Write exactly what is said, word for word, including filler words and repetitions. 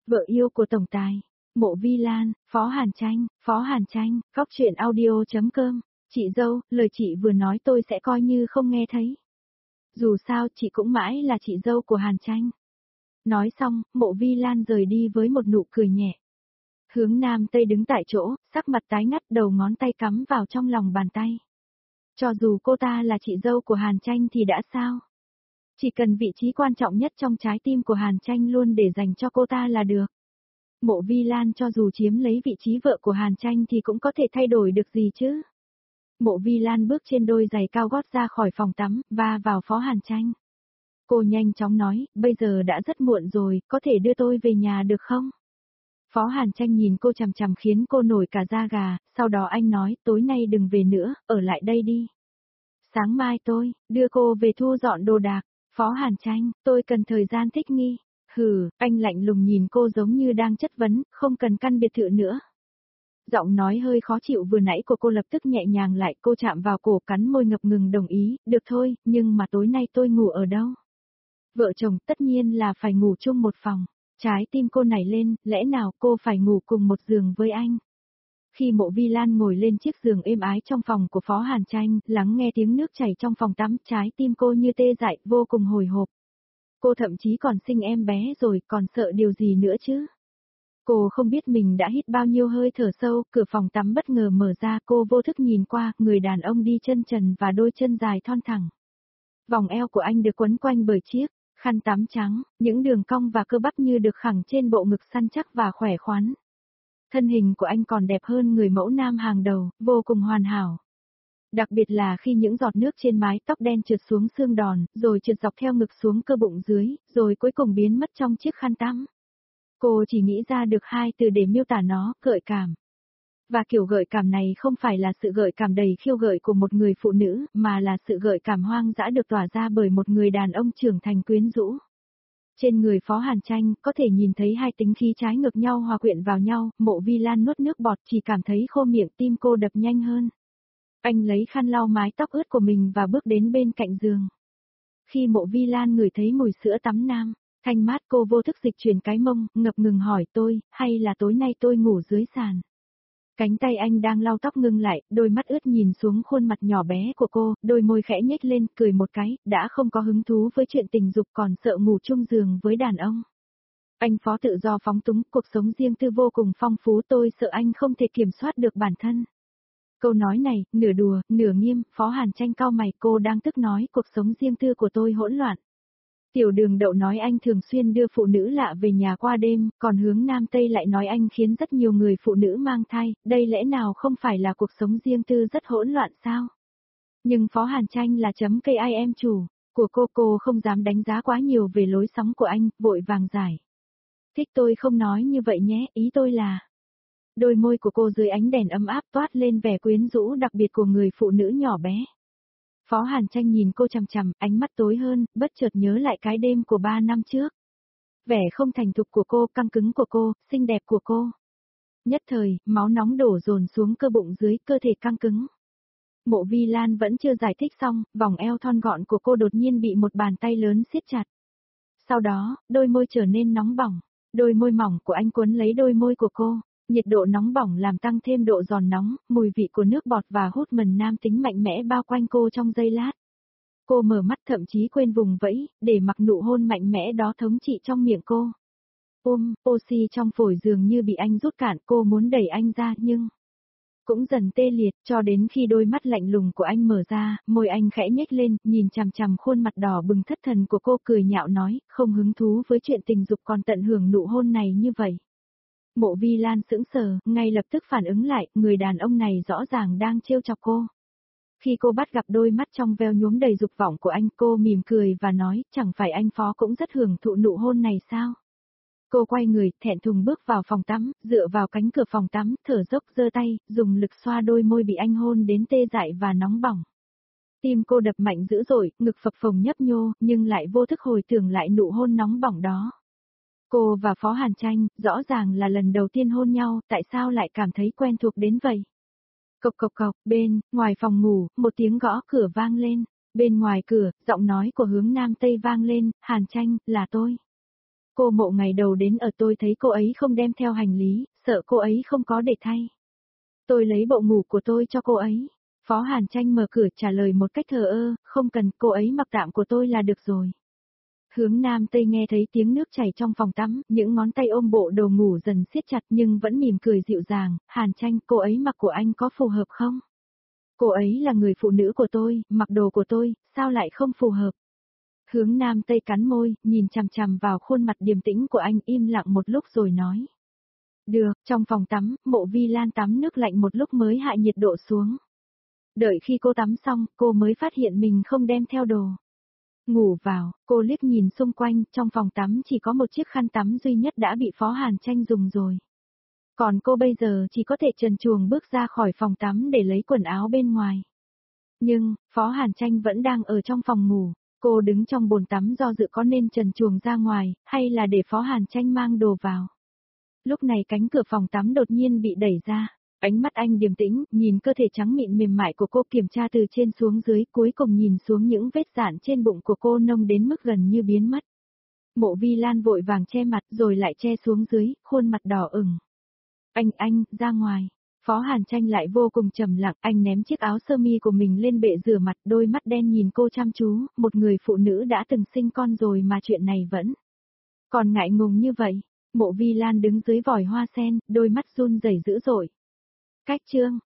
Vợ yêu của tổng tài, Mộ Vi Lan, Phó Hàn Tranh, Phó Hàn Tranh, Cóc truyện audio.com. Chị dâu, lời chị vừa nói tôi sẽ coi như không nghe thấy. Dù sao chị cũng mãi là chị dâu của Hàn Tranh. Nói xong, Mộ Vi Lan rời đi với một nụ cười nhẹ. Hướng Nam Tây đứng tại chỗ, sắc mặt tái ngắt, đầu ngón tay cắm vào trong lòng bàn tay. Cho dù cô ta là chị dâu của Hàn Tranh thì đã sao? Chỉ cần vị trí quan trọng nhất trong trái tim của Hàn Tranh luôn để dành cho cô ta là được. Mộ Vi Lan cho dù chiếm lấy vị trí vợ của Hàn Tranh thì cũng có thể thay đổi được gì chứ? Mộ Vi Lan bước trên đôi giày cao gót ra khỏi phòng tắm, và vào Phó Hàn Tranh. Cô nhanh chóng nói, bây giờ đã rất muộn rồi, có thể đưa tôi về nhà được không? Phó Hàn Tranh nhìn cô chằm chằm khiến cô nổi cả da gà, sau đó anh nói, tối nay đừng về nữa, ở lại đây đi. Sáng mai tôi, đưa cô về thu dọn đồ đạc. Phó Hàn Tranh, tôi cần thời gian thích nghi. Hừ, anh lạnh lùng nhìn cô giống như đang chất vấn, không cần căn biệt thự nữa. Giọng nói hơi khó chịu vừa nãy của cô lập tức nhẹ nhàng lại, cô chạm vào cổ cắn môi ngập ngừng đồng ý, được thôi, nhưng mà tối nay tôi ngủ ở đâu? Vợ chồng tất nhiên là phải ngủ chung một phòng. Trái tim cô nảy lên, lẽ nào cô phải ngủ cùng một giường với anh? Khi Mộ Vi Lan ngồi lên chiếc giường êm ái trong phòng của Phó Hàn Tranh, lắng nghe tiếng nước chảy trong phòng tắm, trái tim cô như tê dại, vô cùng hồi hộp. Cô thậm chí còn sinh em bé rồi, còn sợ điều gì nữa chứ? Cô không biết mình đã hít bao nhiêu hơi thở sâu, cửa phòng tắm bất ngờ mở ra, cô vô thức nhìn qua, người đàn ông đi chân trần và đôi chân dài thon thẳng. Vòng eo của anh được quấn quanh bởi chiếc khăn tắm trắng, những đường cong và cơ bắp như được khẳng trên bộ ngực săn chắc và khỏe khoắn. Thân hình của anh còn đẹp hơn người mẫu nam hàng đầu, vô cùng hoàn hảo. Đặc biệt là khi những giọt nước trên mái tóc đen trượt xuống xương đòn, rồi trượt dọc theo ngực xuống cơ bụng dưới, rồi cuối cùng biến mất trong chiếc khăn tắm. Cô chỉ nghĩ ra được hai từ để miêu tả nó, gợi cảm. Và kiểu gợi cảm này không phải là sự gợi cảm đầy khiêu gợi của một người phụ nữ, mà là sự gợi cảm hoang dã được tỏa ra bởi một người đàn ông trưởng thành quyến rũ. Trên người Phó Hàn Tranh, có thể nhìn thấy hai tính khí trái ngược nhau hòa quyện vào nhau, Mộ Vi Lan nuốt nước bọt chỉ cảm thấy khô miệng, tim cô đập nhanh hơn. Anh lấy khăn lau mái tóc ướt của mình và bước đến bên cạnh giường. Khi Mộ Vi Lan ngửi thấy mùi sữa tắm nam, thanh mát, cô vô thức dịch chuyển cái mông, ngập ngừng hỏi tôi, hay là tối nay tôi ngủ dưới sàn? Cánh tay anh đang lau tóc ngưng lại, đôi mắt ướt nhìn xuống khuôn mặt nhỏ bé của cô, đôi môi khẽ nhếch lên, cười một cái, đã không có hứng thú với chuyện tình dục còn sợ ngủ chung giường với đàn ông. Anh Phó tự do phóng túng, cuộc sống riêng tư vô cùng phong phú, tôi sợ anh không thể kiểm soát được bản thân. Câu nói này, nửa đùa, nửa nghiêm, Phó Hàn Tranh cau mày, cô đang tức nói cuộc sống riêng tư của tôi hỗn loạn. Tiểu Đường Đậu nói anh thường xuyên đưa phụ nữ lạ về nhà qua đêm, còn Hướng Nam Tây lại nói anh khiến rất nhiều người phụ nữ mang thai, đây lẽ nào không phải là cuộc sống riêng tư rất hỗn loạn sao? Nhưng Phó Hàn Tranh là chấm cây ai em chủ của cô, cô không dám đánh giá quá nhiều về lối sống của anh, vội vàng giải. Thích tôi không nói như vậy nhé, ý tôi là... Đôi môi của cô dưới ánh đèn ấm áp toát lên vẻ quyến rũ đặc biệt của người phụ nữ nhỏ bé. Phó Hàn Tranh nhìn cô chằm chằm, ánh mắt tối hơn, bất chợt nhớ lại cái đêm của ba năm trước. Vẻ không thành thục của cô, căng cứng của cô, xinh đẹp của cô. Nhất thời, máu nóng đổ dồn xuống cơ bụng dưới, cơ thể căng cứng. Mộ Vi Lan vẫn chưa giải thích xong, vòng eo thon gọn của cô đột nhiên bị một bàn tay lớn siết chặt. Sau đó, đôi môi trở nên nóng bỏng, đôi môi mỏng của anh cuốn lấy đôi môi của cô. Nhiệt độ nóng bỏng làm tăng thêm độ giòn nóng, mùi vị của nước bọt và hút mần nam tính mạnh mẽ bao quanh cô trong giây lát. Cô mở mắt thậm chí quên vùng vẫy, để mặc nụ hôn mạnh mẽ đó thống trị trong miệng cô. Ôm, oxy trong phổi dường như bị anh rút cạn, cô muốn đẩy anh ra nhưng... Cũng dần tê liệt, cho đến khi đôi mắt lạnh lùng của anh mở ra, môi anh khẽ nhếch lên, nhìn chằm chằm khuôn mặt đỏ bừng thất thần của cô, cười nhạo nói, không hứng thú với chuyện tình dục còn tận hưởng nụ hôn này như vậy. Mộ Vi Lan sững sờ, ngay lập tức phản ứng lại, người đàn ông này rõ ràng đang trêu chọc cô. Khi cô bắt gặp đôi mắt trong veo nhuốm đầy dục vọng của anh, cô mỉm cười và nói, chẳng phải anh Phó cũng rất hưởng thụ nụ hôn này sao? Cô quay người, thẹn thùng bước vào phòng tắm, dựa vào cánh cửa phòng tắm, thở dốc giơ tay, dùng lực xoa đôi môi bị anh hôn đến tê dại và nóng bỏng. Tim cô đập mạnh dữ dội, ngực phập phồng nhấp nhô, nhưng lại vô thức hồi tưởng lại nụ hôn nóng bỏng đó. Cô và Phó Hàn Tranh, rõ ràng là lần đầu tiên hôn nhau, tại sao lại cảm thấy quen thuộc đến vậy? Cộc cộc cộc, bên, ngoài phòng ngủ, một tiếng gõ cửa vang lên. Bên ngoài cửa, giọng nói của Hướng Nam Tây vang lên, Hàn Tranh, là tôi. Cô Mộ ngày đầu đến ở tôi thấy cô ấy không đem theo hành lý, sợ cô ấy không có để thay. Tôi lấy bộ ngủ của tôi cho cô ấy. Phó Hàn Tranh mở cửa trả lời một cách thờ ơ, không cần, cô ấy mặc tạm của tôi là được rồi. Hướng Nam Tây nghe thấy tiếng nước chảy trong phòng tắm, những ngón tay ôm bộ đồ ngủ dần siết chặt nhưng vẫn mỉm cười dịu dàng, Hàn Tranh, cô ấy mặc của anh có phù hợp không? Cô ấy là người phụ nữ của tôi, mặc đồ của tôi, sao lại không phù hợp? Hướng Nam Tây cắn môi, nhìn chằm chằm vào khuôn mặt điềm tĩnh của anh im lặng một lúc rồi nói. Được, trong phòng tắm, Mộ Vi Lan tắm nước lạnh một lúc mới hạ nhiệt độ xuống. Đợi khi cô tắm xong, cô mới phát hiện mình không đem theo đồ. Ngủ vào, cô liếc nhìn xung quanh, trong phòng tắm chỉ có một chiếc khăn tắm duy nhất đã bị Phó Hàn Tranh dùng rồi. Còn cô bây giờ chỉ có thể trần truồng bước ra khỏi phòng tắm để lấy quần áo bên ngoài. Nhưng, Phó Hàn Tranh vẫn đang ở trong phòng ngủ. Cô đứng trong bồn tắm do dự có nên trần truồng ra ngoài, hay là để Phó Hàn Tranh mang đồ vào. Lúc này cánh cửa phòng tắm đột nhiên bị đẩy ra. Ánh mắt anh điềm tĩnh, nhìn cơ thể trắng mịn mềm mại của cô kiểm tra từ trên xuống dưới, cuối cùng nhìn xuống những vết rạn trên bụng của cô nông đến mức gần như biến mất. Mộ Vi Lan vội vàng che mặt rồi lại che xuống dưới, khuôn mặt đỏ ửng. Anh anh, ra ngoài. Phó Hàn Tranh lại vô cùng trầm lặng, anh ném chiếc áo sơ mi của mình lên bệ rửa mặt, đôi mắt đen nhìn cô chăm chú, một người phụ nữ đã từng sinh con rồi mà chuyện này vẫn còn ngại ngùng như vậy. Mộ Vi Lan đứng dưới vòi hoa sen, đôi mắt run rẩy dữ dội. Cách chương